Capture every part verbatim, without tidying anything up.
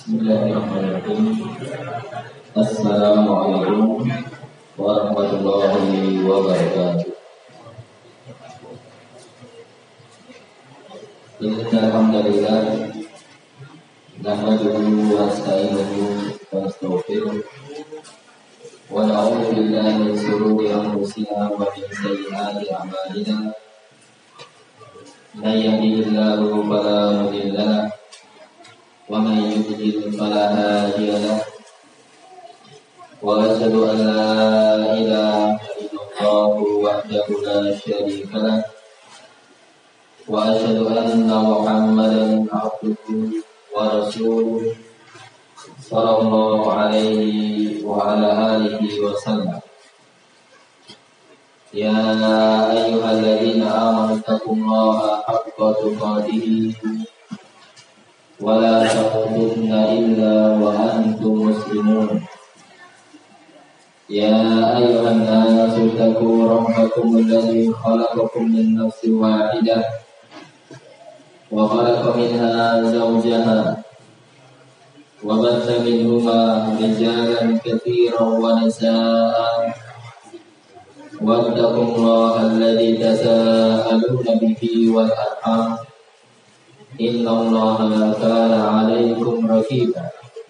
Bismillahirrahmanirrahim. Assalamualaikum warahmatullahi wabarakatuh. Alhamdulillah, nahmaduhu wa nasta'inuhu wa nastaghfiruh wa na'udzu billahi min shururi anfusina wa min sayyiati a'malina. May yahdihillahu fala mudilla lahu wa may yudlil fala hadiya lahu. Wa asyhadu an la ilaha illallah wahdahu la syarika lahu wa asyhadu anna Muhammadan abduhu wa rasuluh sallallahu alaihi wa ala alihi wa sallam. Ya ayyuhalladzina amanu taqullaha haqqa tuqatih wa la tamutunna illa wa antum muslimun. Ya ayyuhan nasu taqu rabbakum alladzi khalaqakum min nafsin wahidah wa khalaqa minha zawjaha wa batha minhuma rijalan katsiran wa nisaa wattaqullaha alladzi tasaaluna bihi wal arham innallaha kana 'alaikum raqiba.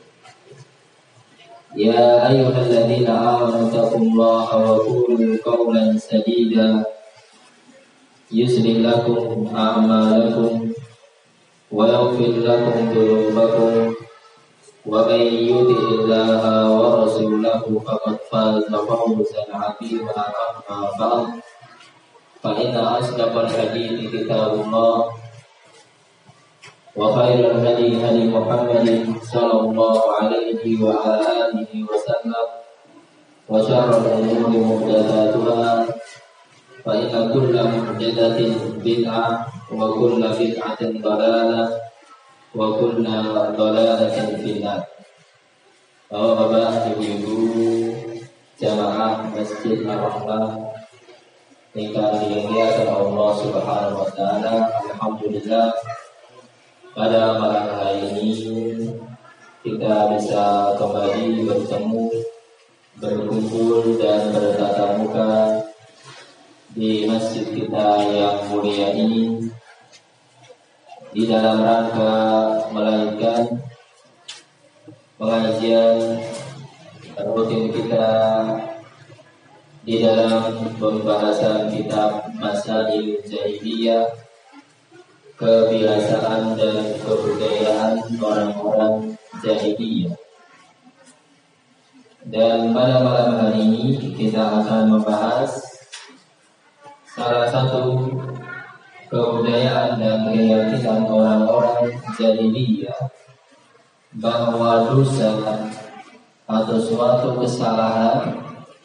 Ya ayyuhalladzina amanu taqullaha wa qulu qawlan sadida yuslih lakum a'malakum wa yaghfir lakum dhunubakum wa may yuti'illaha wa rasulahu faqad faza fawzan 'azima. Amma ba'd, fa inna asdaqal hadithi kitabullah wa khairal hadi hadi Muhammadin sallallahu alaihi wa ala alihi wa sallam wa syarrul umuri muhdatsatuha fa inna kulla muhdatsatin bid'ah wa kulla bid'atin dhalalah wa kulla dhalalatin finnar. Bapak-bapak, ibu-ibu jamaah Masjid Ar-Rahmah ingkang dimuliakan Allah Subhanahu wa taala, alhamdulillah pada malam hari ini kita bisa kembali bertemu, berkumpul dan bertatap muka di masjid kita yang mulia ini di dalam rangka melanjutkan pengajian rutin kita di dalam pembahasan kitab Masail Jahiliyah, kebiasaan dan kebudayaan orang-orang jahiliyah. Dan pada malam hari ini kita akan membahas salah satu kebudayaan dan keyakinan orang-orang jahiliyah, bahwa dosa atau suatu kesalahan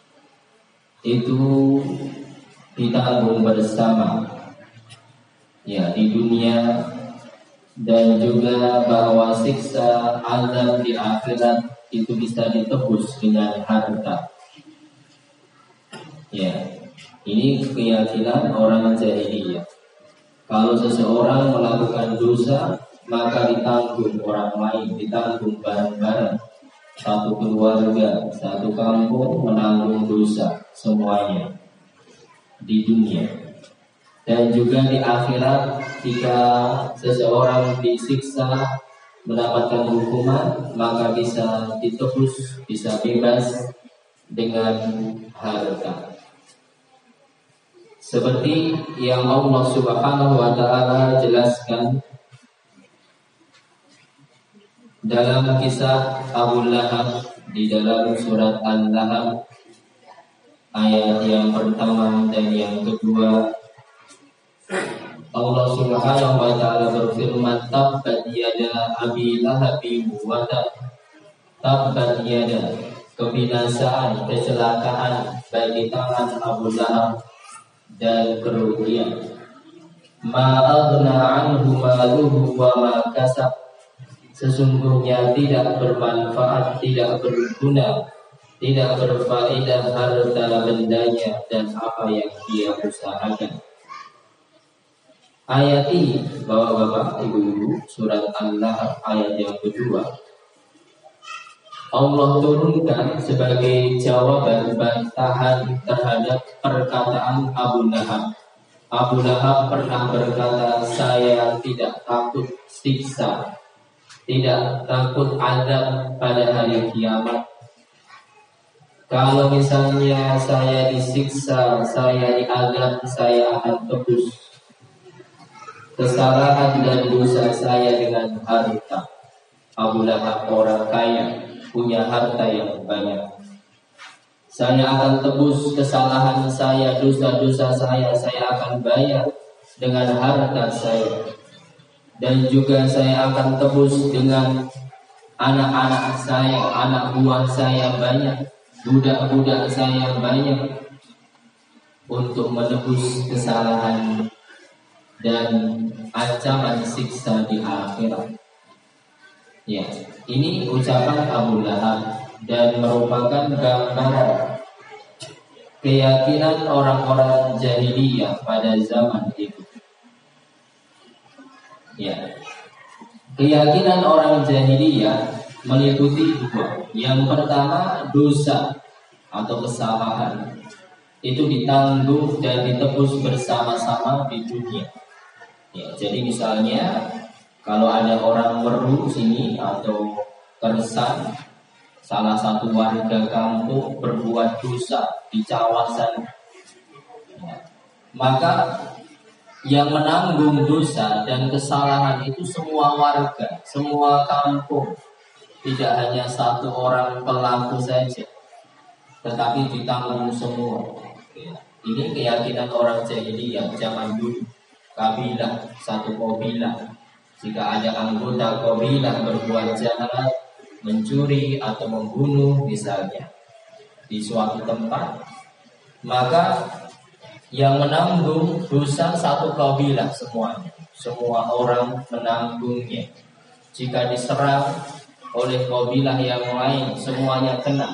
itu ditanggung bersama, ya, di dunia, dan juga bahwa siksa azab di akhirat itu bisa ditebus dengan harta. Ya, ini keyakinan orang jahiliyah. Kalau seseorang melakukan dosa, maka ditanggung orang lain, ditanggung bareng-bareng. Satu keluarga, satu kampung menanggung dosa semuanya di dunia. Dan juga di akhirat, jika seseorang disiksa mendapatkan hukuman, maka bisa ditebus, bisa bebas dengan harta. Seperti yang Allah Subhanahu wa taala jelaskan dalam kisah Abu Lahab di dalam surat Al-Lahab ayat yang pertama dan yang kedua. Allah Subhanahu wa taala berfirman, tabbat yada abi lahabin wa tab. Tabbat yada, kebinasaan, kecelakaan bagi tangan Abu Lahab dan kerugian. Ma aghna anhu maluhu wa ma kasab. Sesungguhnya tidak bermanfaat, tidak berguna, tidak berfaedah harta bendanya dan apa yang dia usahakan. Ayat ini, bapak-bapak, ibu-ibu, surat Al-Lahab ayat yang kedua, Allah turunkan sebagai jawaban bantahan terhadap perkataan Abu Lahab. Abu Lahab pernah berkata, saya tidak takut siksa, tidak takut azab pada hari kiamat. Kalau misalnya saya disiksa, saya diazab, saya akan tebus kesalahan dan dosa saya dengan harta. Abu Lahab orang kaya, punya harta yang banyak. Saya akan tebus kesalahan saya, dosa-dosa saya, saya akan bayar dengan harta saya. Dan juga saya akan tebus dengan anak-anak saya, anak buah saya banyak, budak-budak saya banyak, untuk menebus kesalahan dan ancaman siksa di akhirat. Ya, ini ucapan Abu Lahab dan merupakan gambaran keyakinan orang-orang jahiliyah pada zaman itu. Ya, keyakinan orang jahiliyah meliputi dua. Yang pertama, dosa atau kesalahan itu ditanggung dan ditebus bersama-sama di dunia. Ya, jadi misalnya kalau ada orang Meru sini atau Kersan, salah satu warga kampung berbuat dosa di kawasan, ya, maka yang menanggung dosa dan kesalahan itu semua warga, semua kampung, tidak hanya satu orang pelaku saja, tetapi ditanggung semua. Ya, ini keyakinan orang jahiliyah zaman dulu. Kabilah, satu kabilah, jika ada anggota kabilah berbuat jahat, mencuri atau membunuh misalnya di suatu tempat, maka yang menanggung dosa satu kabilah semuanya, semua orang menanggungnya. Jika diserang oleh kabilah yang lain, semuanya kena.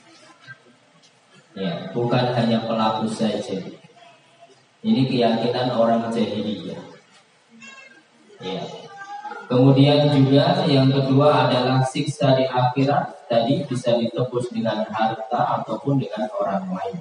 Ya, bukan hanya pelaku saja. Ini keyakinan orang jahiliyah. Ya. Kemudian juga yang kedua adalah siksa di akhirat, tadi bisa ditebus dengan harta ataupun dengan orang lain.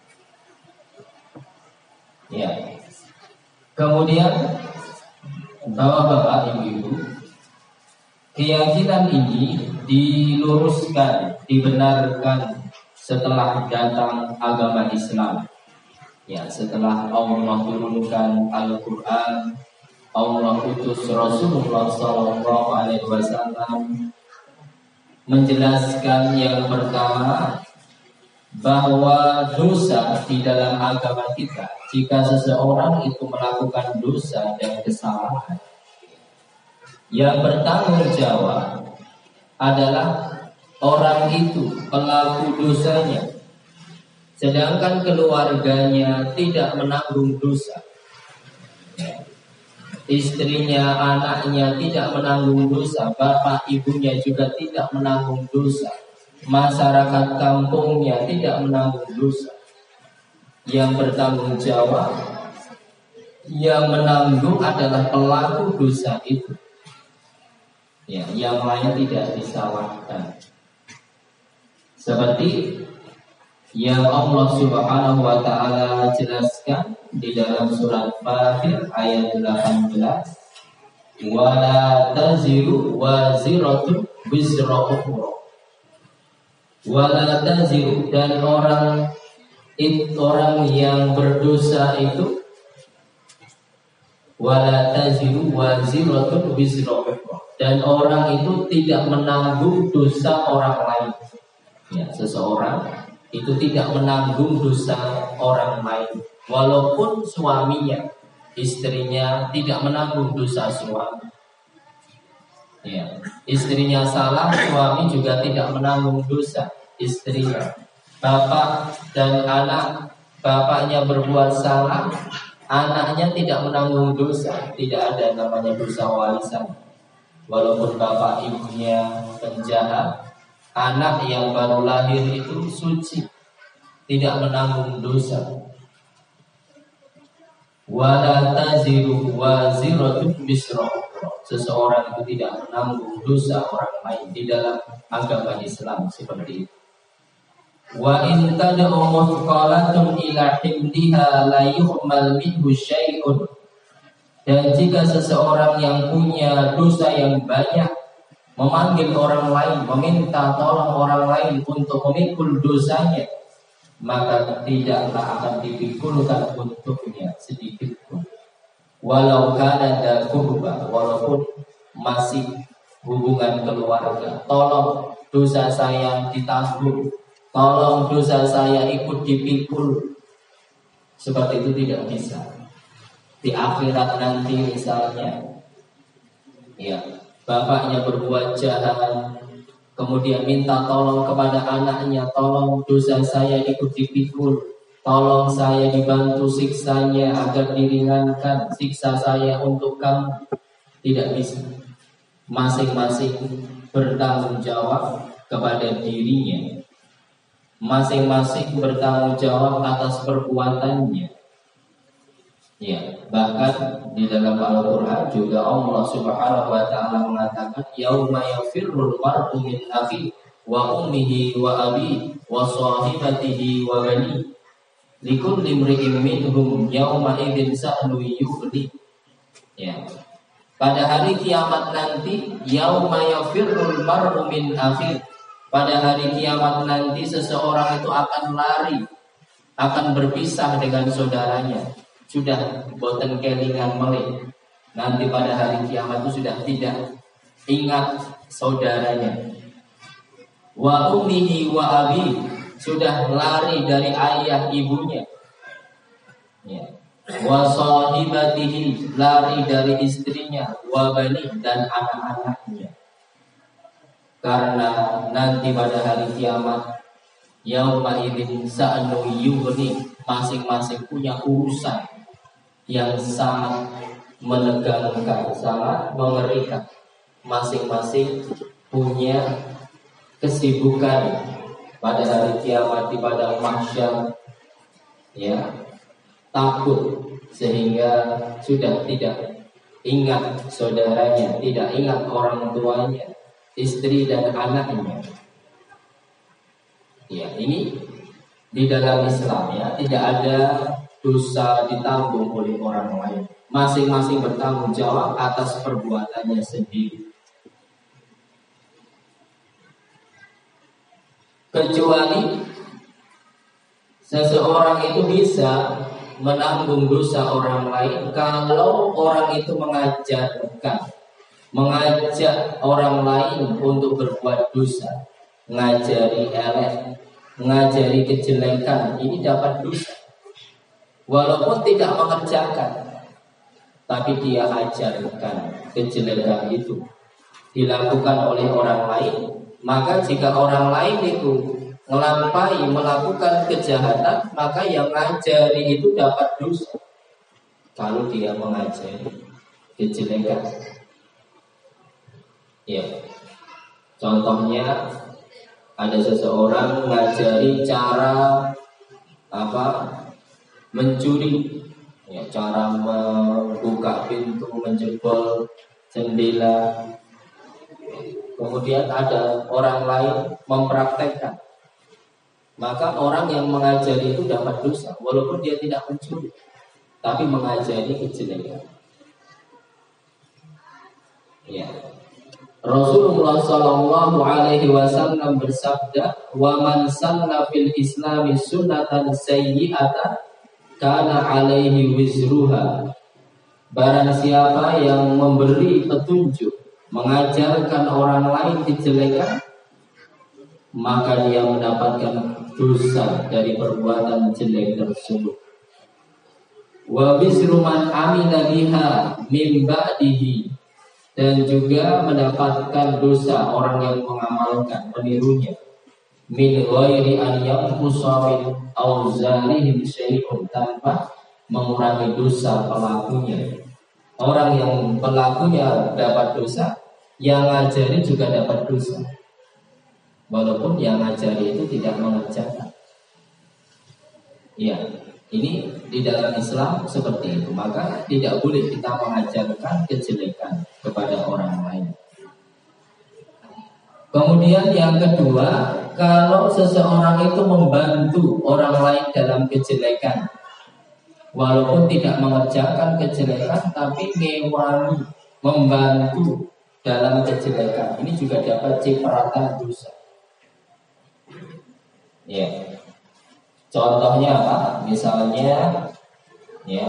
Ya. Kemudian bapak-bapak, ibu-ibu, keyakinan ini diluruskan, dibenarkan setelah datang agama Islam. Ya, setelah Allah turunkan Al-Quran, Allah utus Rasulullah Sallallahu Alaihi Wasallam menjelaskan yang pertama bahwa dosa di dalam agama kita, jika seseorang itu melakukan dosa dan kesalahan, yang bertanggung jawab adalah orang itu, pelaku dosanya. Sedangkan keluarganya tidak menanggung dosa. Istrinya, anaknya tidak menanggung dosa. Bapak ibunya juga tidak menanggung dosa. Masyarakat kampungnya tidak menanggung dosa. Yang bertanggung jawab, yang menanggung adalah pelaku dosa itu. Ya, yang lain tidak disalahkan. Seperti yang Allah Subhanahu wa taala jelaskan di dalam surat Fatir ayat delapan belas, wala taziru waziratun wizra ukhra. Wala taziru, dan orang it, orang yang berdosa itu, wala taziru waziratun wizra ukhra, dan orang itu tidak menanggung dosa orang lain. Ya, seseorang itu tidak menanggung dosa orang lain, walaupun suaminya, istrinya tidak menanggung dosa suami. Ya, istrinya salah, suami juga tidak menanggung dosa istrinya. Bapak dan anak, bapaknya berbuat salah, anaknya tidak menanggung dosa. Tidak ada namanya dosa warisan. Walaupun bapak ibunya penjahat, anak yang baru lahir itu suci, tidak menanggung dosa. Wala taziru waziratun wizra ukhra, seseorang itu tidak menanggung dosa orang lain di dalam agama Islam seperti itu. Wa in tad'u muthqalatun ila himliha la yuhmal minhu syai'un. Dan jika seseorang yang punya dosa yang banyak memanggil orang lain, meminta tolong orang lain untuk memikul dosanya, maka tidaklah akan dipikulkan untuknya sedikit pun. Walau kana da qurba, walaupun masih hubungan keluarga, tolong dosa saya ditanggung, tolong dosa saya ikut dipikul. Seperti itu tidak bisa. Di akhirat nanti misalnya, ya, bapaknya berbuat jahat, kemudian minta tolong kepada anaknya, tolong dosa saya ikut dipikul, tolong saya dibantu siksanya agar diringankan siksa saya untuk kamu. Tidak bisa. Masing-masing bertanggung jawab kepada dirinya. Masing-masing bertanggung jawab atas perbuatannya. Ya, bahkan di dalam Al-Qur'an juga Allah Subhanahu wa taala mengatakan yauma yafirrul mar'u min akhi wa ummihi wa abi wa sahibatihi wa bani likulli imri'in minhum yauma idzin sa'nu yughni. Ya. Pada hari kiamat nanti yauma yafirrul mar'u min akhi. Pada hari kiamat nanti seseorang itu akan lari, akan berpisah dengan saudaranya. Sudah boten kelingan melih. Nanti pada hari kiamat itu sudah tidak ingat saudaranya. Wa ummihi wa abi, sudah lari dari ayah ibunya. Ya. Wa sahibatihi, lari dari istrinya, wa bani, dan anak-anaknya. Karena nanti pada hari kiamat yauma idzin sa'nu yughni, masing-masing punya urusan yang sangat menegangkan, sangat mengerikan. Masing-masing punya kesibukan pada hari kiamat di padang mahsyar, ya, takut sehingga sudah tidak ingat saudaranya, tidak ingat orang tuanya, istri dan anaknya. Ya, ini di dalam Islam, ya, tidak ada dosa ditanggung oleh orang lain. Masing-masing bertanggung jawab atas perbuatannya sendiri. Kecuali seseorang itu bisa menanggung dosa orang lain kalau orang itu mengajarkan, mengajak orang lain untuk berbuat dosa, ngajari elek, ngajari kejelekan, ini dapat dosa. Walaupun tidak mengerjakan, tapi dia ajarkan kejelekan itu dilakukan oleh orang lain. Maka jika orang lain itu melampaui melakukan kejahatan, maka yang ngajari itu dapat dosa kalau dia mengajari kejelekan. Ya, contohnya ada seseorang mengajari cara apa mencuri, ya, cara membuka pintu, menjebol jendela. Kemudian ada orang lain mempraktekkan, maka orang yang mengajari itu dapat dosa walaupun dia tidak mencuri, tapi mengajari kejelekan. Ya. Rasulullah Shallallahu Alaihi Wasallam bersabda, "Wa man sanna fil Islami sunnatan sayyi'atan kana alaihi wizruha." Barang siapa yang memberi petunjuk, mengajarkan orang lain kejelekan, maka dia mendapatkan dosa dari perbuatan jelek tersebut. Wa wizru man amila biha min ba'dihi, dan juga mendapatkan dosa orang yang mengamalkan, menirunya, min ghairi an yanqusa min auzarihim syai'un, tanpa mengurangi dosa pelakunya. Orang yang pelakunya dapat dosa, yang ngajari juga dapat dosa, walaupun yang ngajari itu tidak mengerjakan. Ya, Ini di dalam Islam seperti itu. Maka tidak boleh kita mengajarkan kejelekan kepada orang lain. Kemudian yang kedua, kalau seseorang itu membantu orang lain dalam kejelekan, walaupun tidak mengerjakan kejelekan, tapi ngewangi, membantu dalam kejelekan, ini juga dapat cipratan dosa. Ya. Contohnya apa? Misalnya, ya,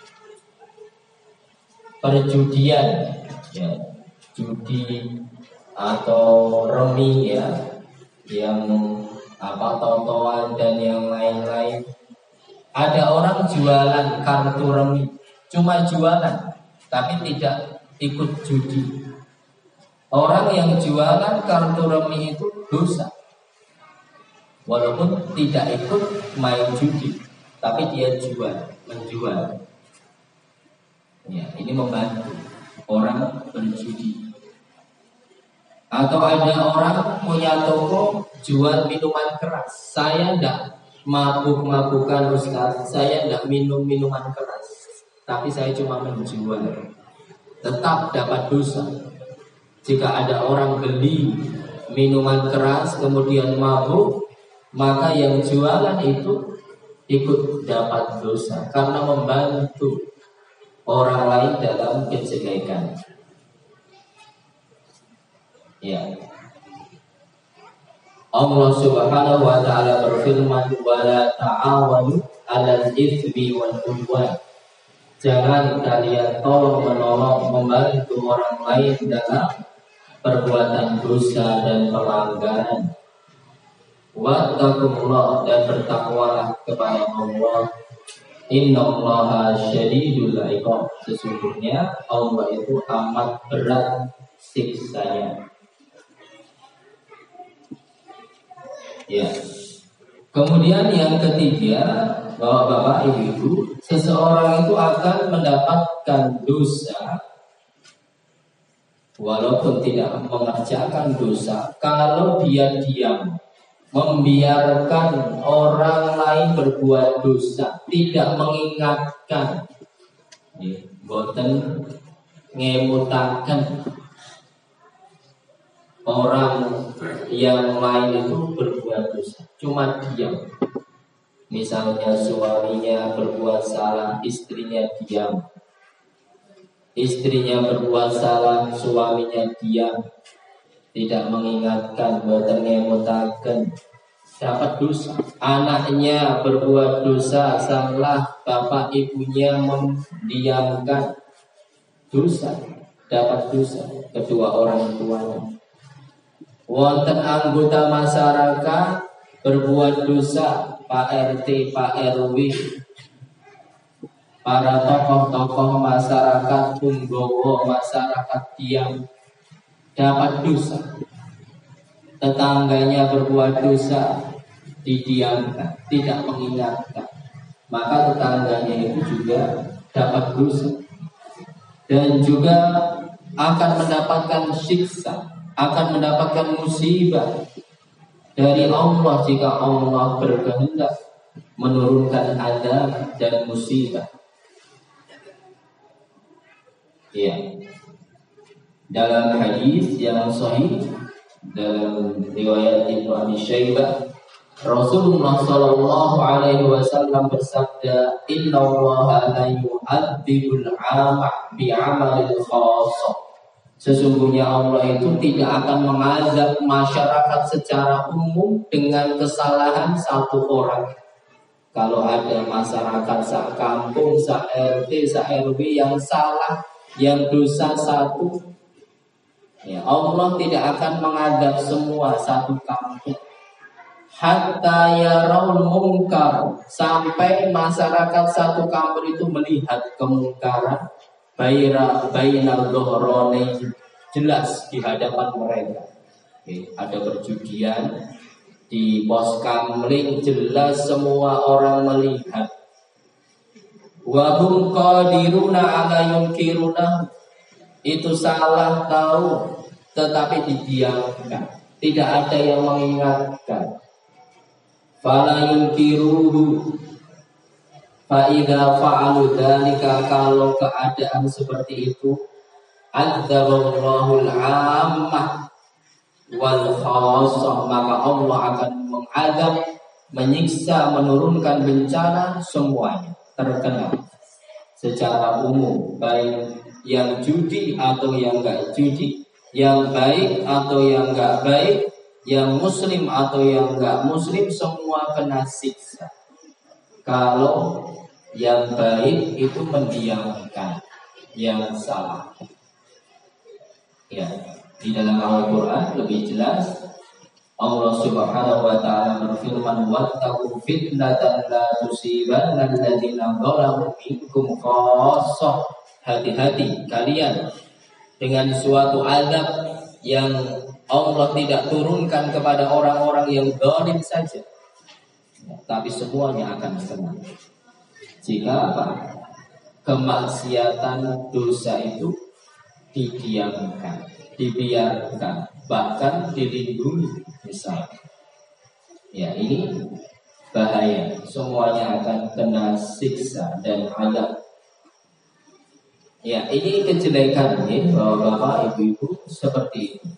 perjudian, ya, judi atau remi, ya, yang apa totoan dan yang lain-lain. Ada orang jualan kartu remi, cuma jualan, tapi tidak ikut judi. Orang yang jualan kartu remi itu dosa. Walaupun tidak ikut main judi, tapi dia jual, menjual. Ya, ini membantu orang berjudi. Atau ada orang punya toko jual minuman keras. Saya tidak mabuk-mabukan Ustaz, saya tidak minum minuman keras, tapi saya cuma menjual. Tetap dapat dosa. Jika ada orang beli minuman keras kemudian mabuk, maka yang jualan itu ikut dapat dosa karena membantu orang lain dalam kejelekan. Ya. Allah Subhanahu wa taala berfirman, "Wa la ta'awanu 'alal itsmi wal 'udwan." Jangan kalian tolong menolong membantu orang lain dalam perbuatan dosa dan pelanggaran. Wattaqullah, dan bertakwalah kepada Allah. Innallaha syadidul iqab. Sesungguhnya Allah itu amat berat siksanya. Ya. Kemudian yang ketiga, Bapak-bapak, Ibu-ibu, seseorang itu akan mendapatkan dosa walaupun tidak mengerjakan dosa kalau dia diam, membiarkan orang lain berbuat dosa, tidak mengingatkan, boten ngemutaken orang yang lain itu berbuat dosa, cuma diam. Misalnya suaminya berbuat salah, istrinya diam. Istrinya berbuat salah, suaminya diam, tidak mengingatkan, boten ngemutaken, dapat dosa. Anaknya berbuat dosa, salah, bapak ibunya mendiamkan, dosa, dapat dosa. Kedua orang tuanya. Wonten anggota masyarakat berbuat dosa, Pak R T, Pak R W, para tokoh-tokoh masyarakat, punggawa masyarakat diam, dapat dosa. Tetangganya berbuat dosa, didiamkan, tidak mengingatkan, maka tetangganya itu juga dapat dosa. Dan juga akan mendapatkan siksa, akan mendapatkan musibah dari Allah jika Allah berkehendak menurunkan azab dan musibah. Ya. Dalam hadis yang sahih dalam riwayat Ibnu Abi Syaibah, Rasulullah Shallallahu Alaihi Wasallam bersabda, Inna Allah la yu'adzibul 'ama bi'amalil khassah. Sesungguhnya Allah itu tidak akan mengazab masyarakat secara umum dengan kesalahan satu orang. Kalau ada masyarakat sakampung, sa-R T, sa-R W yang salah, yang dosa satu, ya, Allah tidak akan mengadab semua satu kampung. Hatta yaraul munkar, sampai masyarakat satu kampung itu melihat kemungkaran, baira bainal dhuhranain, jelas di hadapan mereka. Oke, ada perjudian di pos kamling, jelas semua orang melihat. Wa hum qadiruna ala yunkiruna, itu salah tahu tetapi didiamkan, tidak ada yang mengingatkan. Fala yunkiruhu, Fa idza fa'alu dzalika, kalau keadaan seperti itu, adzaballahul 'ammah wal khassah, maka Allah akan mengadab, menyiksa, menurunkan bencana semuanya, terkena secara umum, baik yang judi atau yang enggak judi, yang baik atau yang enggak baik, yang muslim atau yang enggak muslim, semua kena siksa. Kalau yang baik itu mendiamkan yang salah. Ya, di dalam Al-Quran lebih jelas Allah Subhanahu wa ta'ala berfirman, wattaqu fitnatan la tusibanna alladziina zalamu minkum khassah. Hati-hati kalian dengan suatu azab yang Allah tidak turunkan kepada orang-orang yang zalim saja, tapi semuanya akan kena. Jika apa? Kemaksiatan, dosa itu didiamkan, dibiarkan, bahkan dilindungi, misalnya. Ya, ini bahaya. Semuanya akan kena siksa dan azab. Ya, ini kejelekan ya, Bapak Ibu-ibu seperti itu.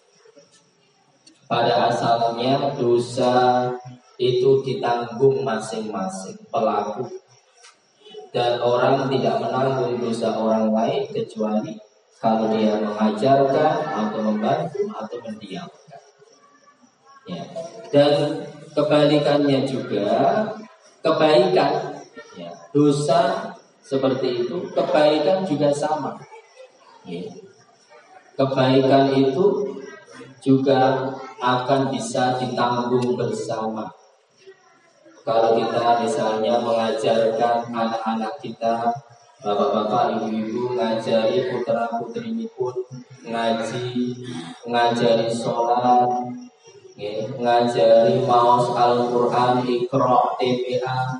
Pada asalnya dosa itu ditanggung masing-masing pelaku, dan orang tidak menanggung dosa orang lain kecuali kalau dia mengajarkan atau membantu atau mendiamkan. Ya. Dan kebalikannya juga kebaikan, ya. Dosa seperti itu, kebaikan juga sama. Ya. Kebaikan itu juga akan bisa ditanggung bersama. Kalau kita misalnya mengajarkan anak-anak kita, bapak-bapak, ibu-ibu, ngajari putra-putri pun ngaji, ngajari sholat, ya, ngajari maos Al-Quran, Iqra, T P A,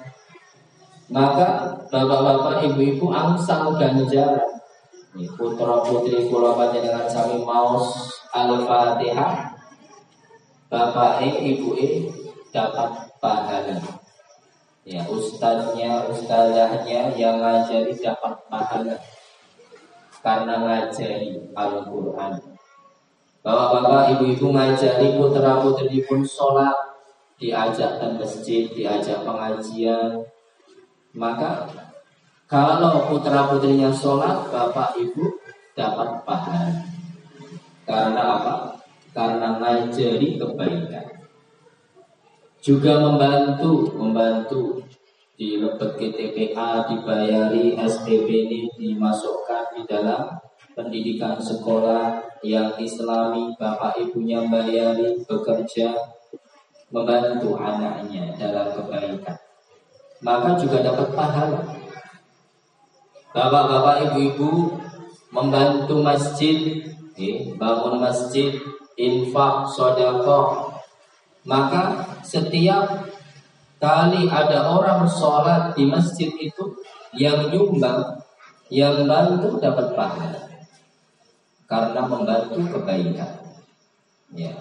maka bapak-bapak, ibu-ibu angsal ganjaran. Putra-putri kula panjenengan sami maos Al-Fatihah, bapak e, ibu e dapat pahala. Ya, ustadznya, ustazahnya yang ngajari dapat pahala karena ngajari Al-Quran. Bapak-bapak, ibu-ibu ngajari putra-putri pun sholat, diajak ke masjid, diajak pengajian. Maka kalau putra-putrinya sholat, bapak ibu dapat pahala. Karena apa? Karena ngajari kebaikan. Juga membantu, membantu di lebet T P A, dibayari S P B ini, dimasukkan di dalam pendidikan sekolah yang Islami, bapak ibunya bayari, bekerja, membantu anaknya dalam kebaikan, maka juga dapat pahala. Bapak-bapak, ibu-ibu membantu masjid, eh, bangun masjid, infak, sedekah, maka setiap kali ada orang sholat di masjid itu, yang nyumbang, yang bantu dapat pahala karena membantu kebaikan. Ya.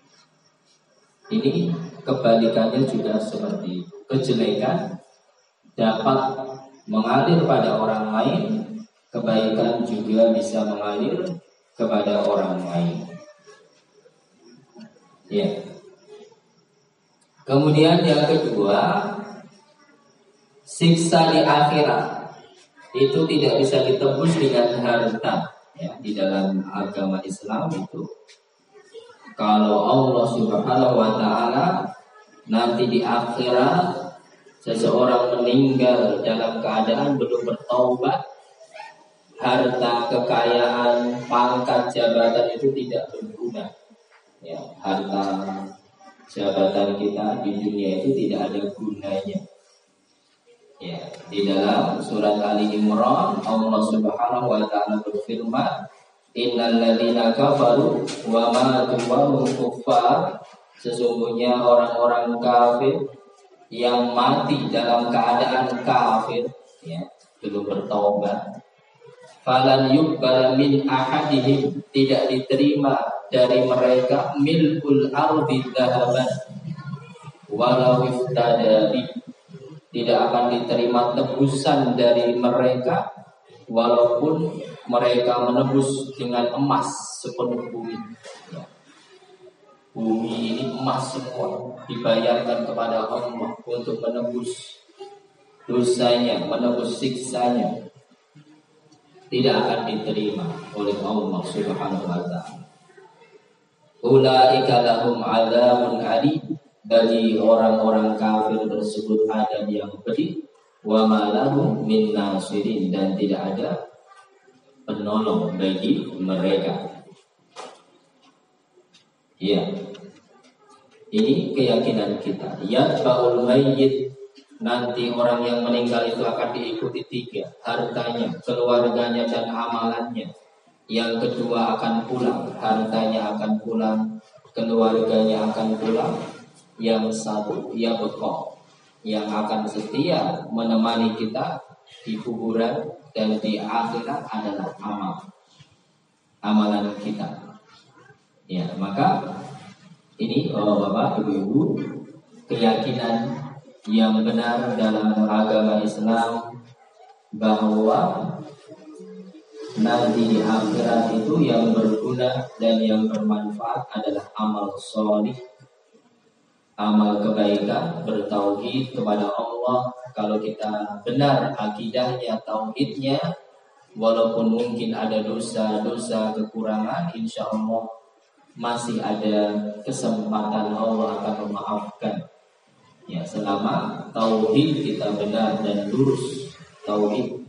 Ini kebalikannya juga seperti itu. Kejelekan dapat mengalir pada orang lain, kebaikan juga bisa mengalir kepada orang lain. Ya. Kemudian yang kedua, siksa di akhirat itu tidak bisa ditebus dengan harta. Ya, di dalam agama Islam itu, kalau Allah Subhanahu wa ta'ala nanti di akhirat seseorang meninggal dalam keadaan belum bertaubat, harta, kekayaan, pangkat, jabatan itu tidak berguna. Ya, harta, jabatan kita di dunia itu tidak ada gunanya. Ya, di dalam surat Ali Imran Allah Subhanahu wa ta'ala berfirman, innal ladzina kafaru wa matu wa hum kuffar, sesungguhnya orang-orang kafir yang mati dalam keadaan kafir, ya, belum bertaubat, falan yuqbal min ahadihim, tidak diterima dari mereka milkul ardi dhahaban walau iftada bi, tidak akan diterima tebusan dari mereka walaupun mereka menebus dengan emas sepenuh bumi. Ya. Bumi ini emas semua dibayarkan kepada Allah untuk menebus dosanya, menebus siksanya, tidak akan diterima oleh Allah Subhanahu wa taala. Ulaika lahum adzabun alim, bagi orang-orang kafir tersebut ada yang pedih, wa ma lahum min nasirin, dan tidak ada penolong bagi mereka. Ya. Ini keyakinan kita. Yatba'ul mayyit, nanti orang yang meninggal itu akan diikuti tiga: hartanya, keluarganya, dan amalannya. Yang kedua akan pulang, hartanya akan pulang, keluarganya akan pulang. Yang satu, ya bekal, yang akan setia menemani kita di kuburan dan di akhirat adalah amal, amalan kita. Ya, maka ini oh Bapak, Ibu-ibu, keyakinan yang benar dalam agama Islam bahwa nanti di akhirat itu yang berguna dan yang bermanfaat adalah amal solih, amal kebaikan, bertauhid kepada Allah. Kalau kita benar akidahnya, tauhidnya, walaupun mungkin ada dosa-dosa kekurangan, insya Allah masih ada kesempatan Allah akan memaafkan. Ya, selama tauhid kita benar dan lurus tauhid.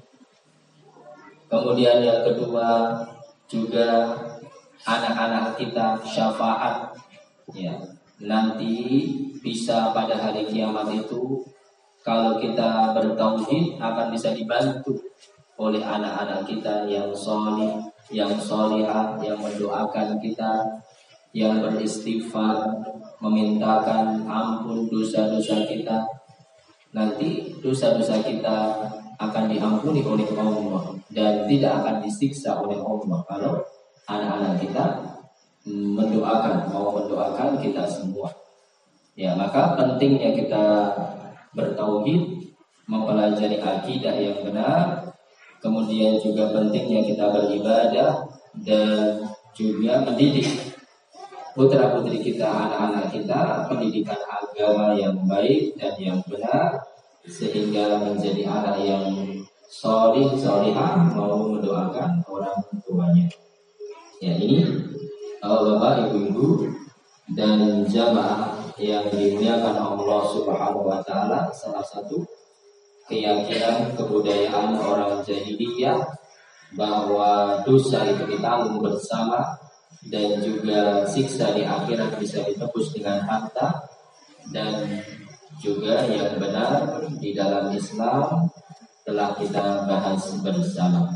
Kemudian yang kedua juga anak-anak kita syafaat. Ya, nanti bisa pada hari kiamat itu kalau kita bertauhid akan bisa dibantu oleh anak-anak kita yang solih, yang solihah, yang mendoakan kita, yang beristighfar, memintakan ampun dosa-dosa kita. Nanti dosa-dosa kita akan diampuni oleh Allah dan tidak akan disiksa oleh Allah kalau anak-anak kita mendoakan, mau mendoakan kita semua. Ya, maka pentingnya kita bertauhid, mempelajari akidah yang benar, kemudian juga pentingnya kita beribadah dan juga mendidik putra-putri kita, anak-anak kita, pendidikan agama yang baik dan yang benar, sehingga menjadi anak yang solih, solihah, mau mendoakan orang tuanya. Ya, ini Bapak, Ibu-ibu, dan jamaah yang dimuliakan Allah Subhanahu wa taala, salah satu keyakinan kebudayaan orang jahiliyah bahwa dosa itu ditanggung bersama dan juga siksa di akhirat bisa ditebus dengan harta. Dan juga yang benar di dalam Islam telah kita bahas bersama.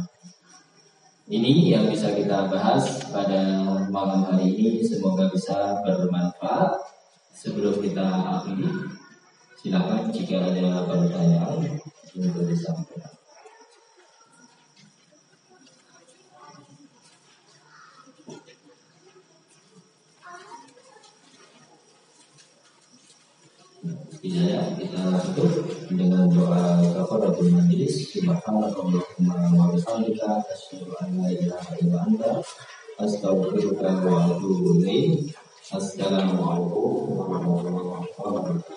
Ini yang bisa kita bahas pada malam hari ini, semoga bisa bermanfaat. Sebelum kita akhiri, silakan jika ada pertanyaan untuk disampaikan. Tidak, kita tutup dengan doa kafaratul majelis. Subhanallahumma wa bihamdika, asyhadu an la ilaha illa anta, astaghfiruka wa atubu ilaik. Assalamualaikum warahmatullahi wabarakatuh.